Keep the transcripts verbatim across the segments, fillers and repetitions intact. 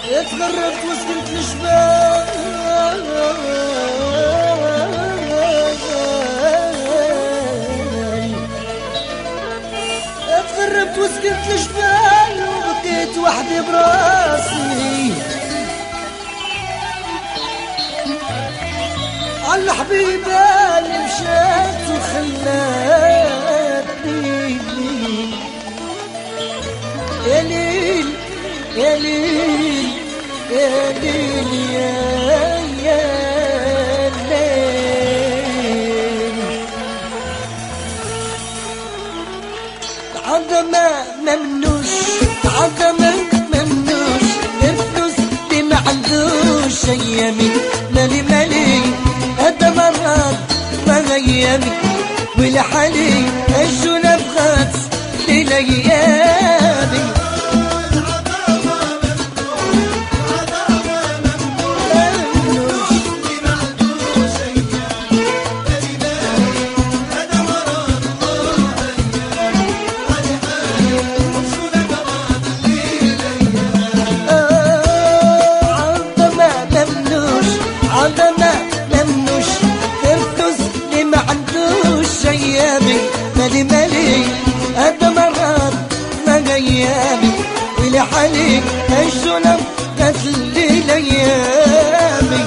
اتغربت وسكنت الجبال، اتغربت وسكنت الجبال وبكيت وحدي براسي على الحبيبة اللي مشات وخلاتني. يا ليل يا ليل يا ليل يا يا ليل. عظمة ممنوش عظمة ممنوش الفلوس اللي ما عندوش أيامي مالي مالي هذا مرات ما غيامي ولحالي الجنة بغات للأيامي. مالي مالي هذا مرات ما غيابي ولحالي الجنة قتل لي ليامي.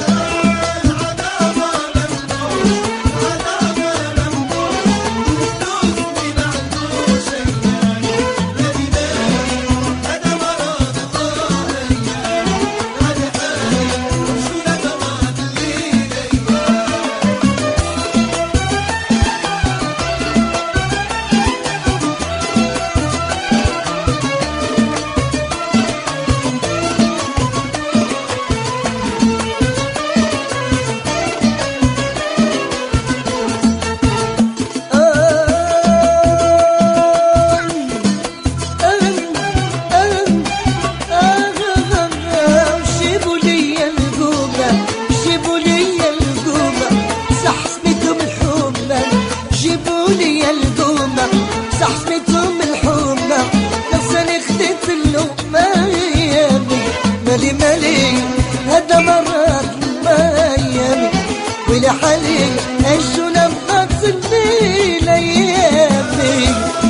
مالي مالي هذا مرات ما أيامي ولحالي الجنة بغات لي ليامي.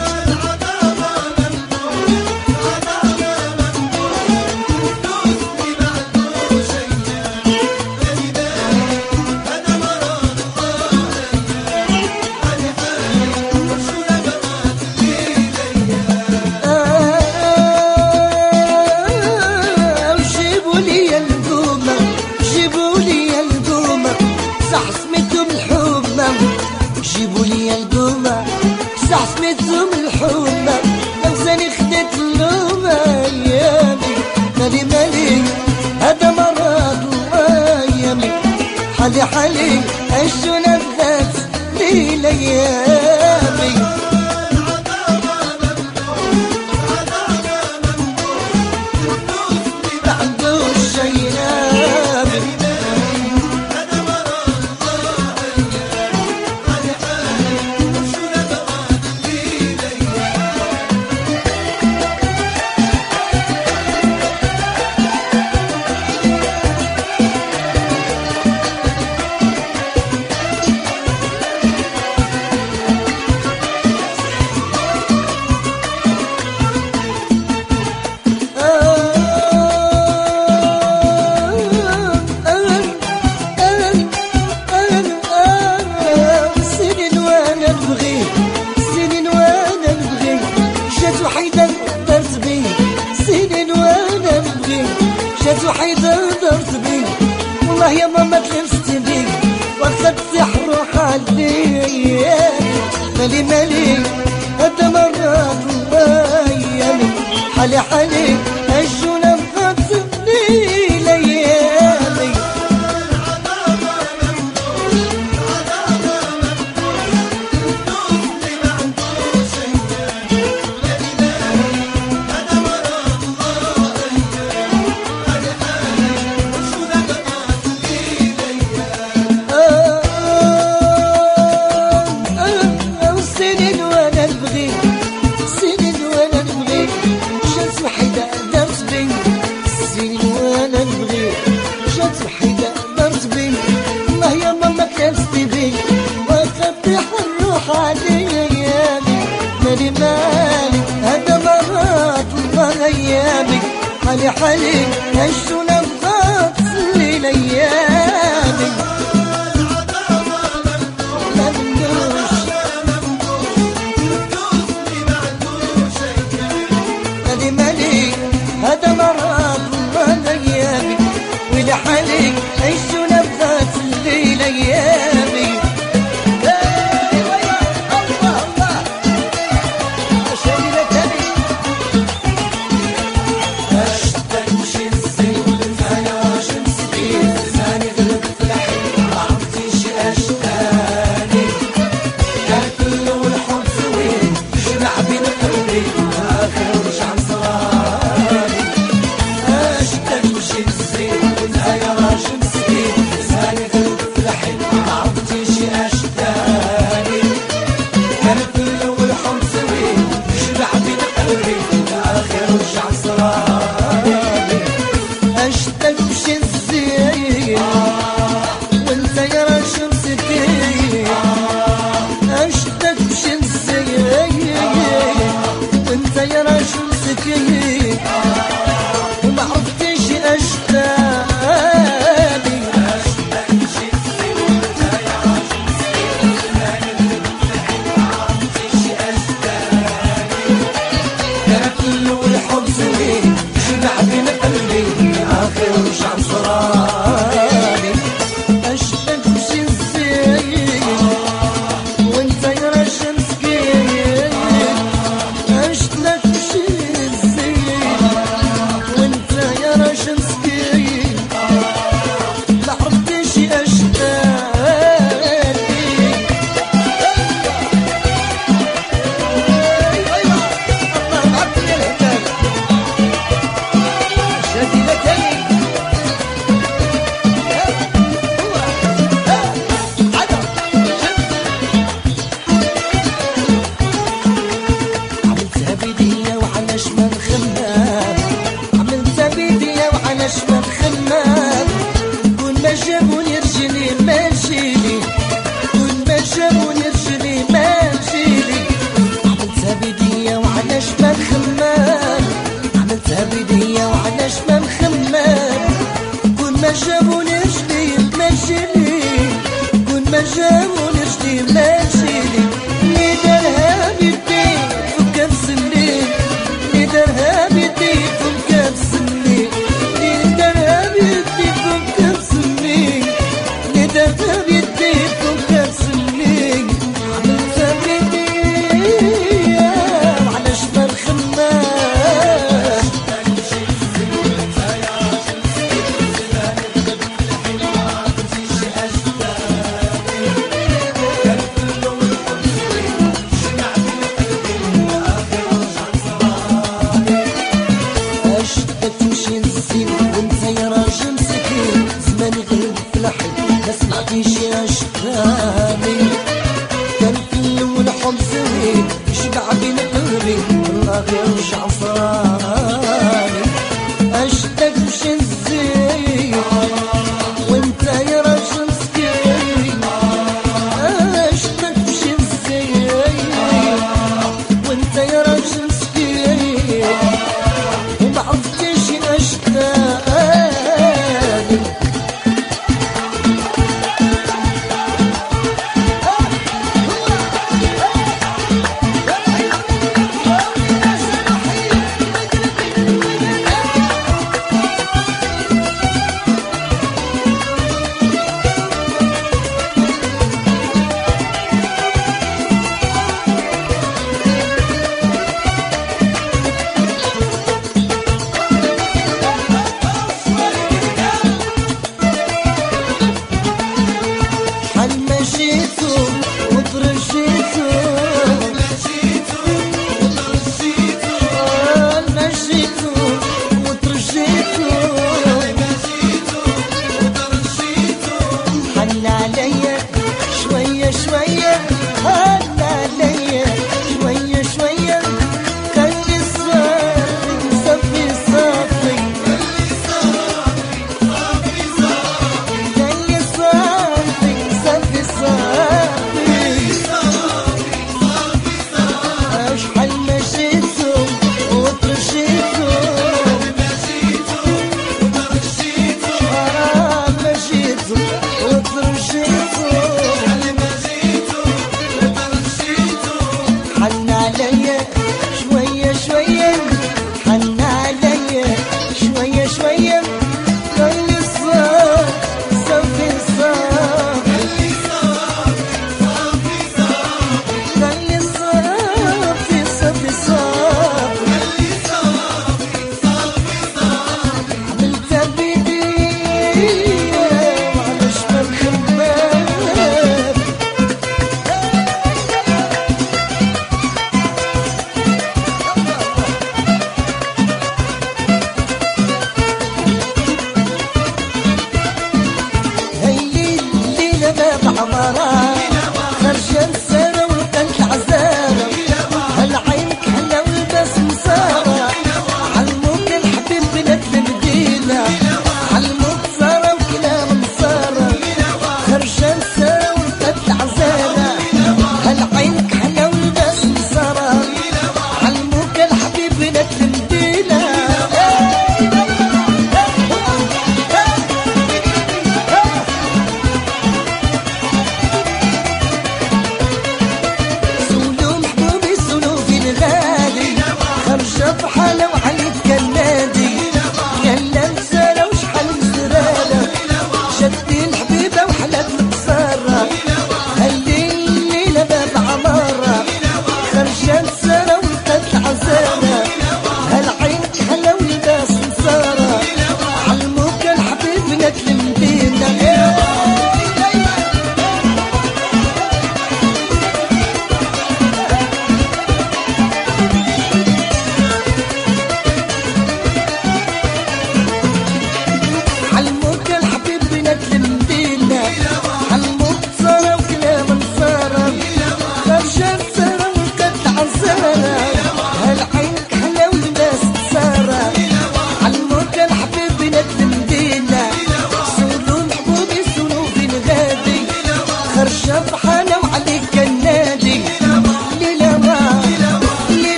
جيبوا لي القومة صح سميتهم الحومة لمساني خدت اللومة أيامي مالي مالي هذا مرات أيامي حالي حالي الجنة بغات لي ليامي. جات وحيدة درت بي والله يا ماما تلمست بيك واخد سحر وحالي مالي مالي هذا مرات أيامي حالي حالي الجنة بغات لي ليامي. سنين وانا نبغي سنين وانا نبغي جات وحيدة درت بي حالي حالي عشت نبغى تسلي ليالي ممدوش هذي مالي هذا مرض الله غيابي ولحالي عشت نبغى تسلي ليالي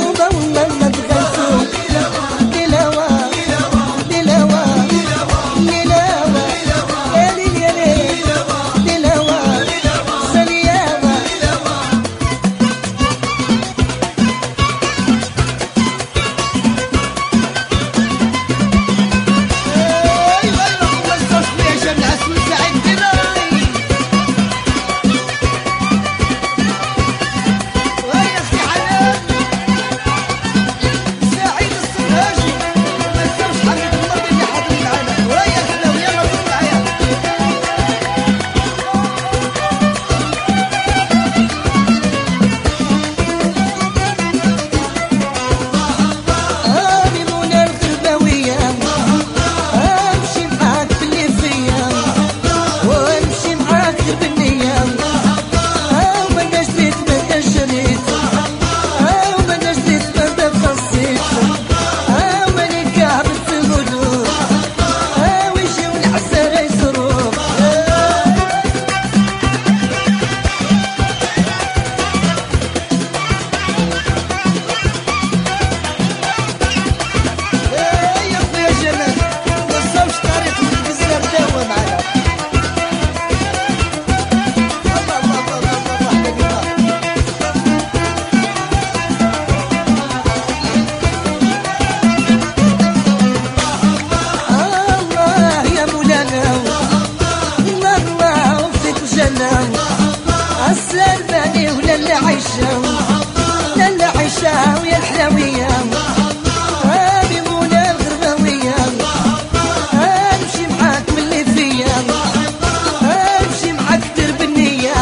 السلباني ولا العشا ولا العشا ويا الحلوية هذه منى الغرباوية امشي معاك من اللي فيا امشي معاك درب النية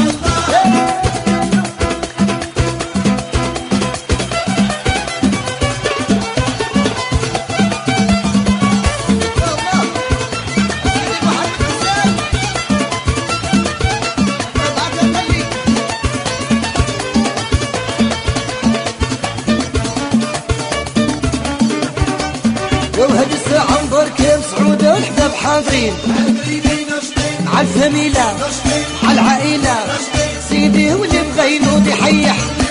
وهاد الساعة انظر كيف سعودة والحباب حاضرين مع الزميلة مع العائلة سيدي واللي بغى ينوض يحيح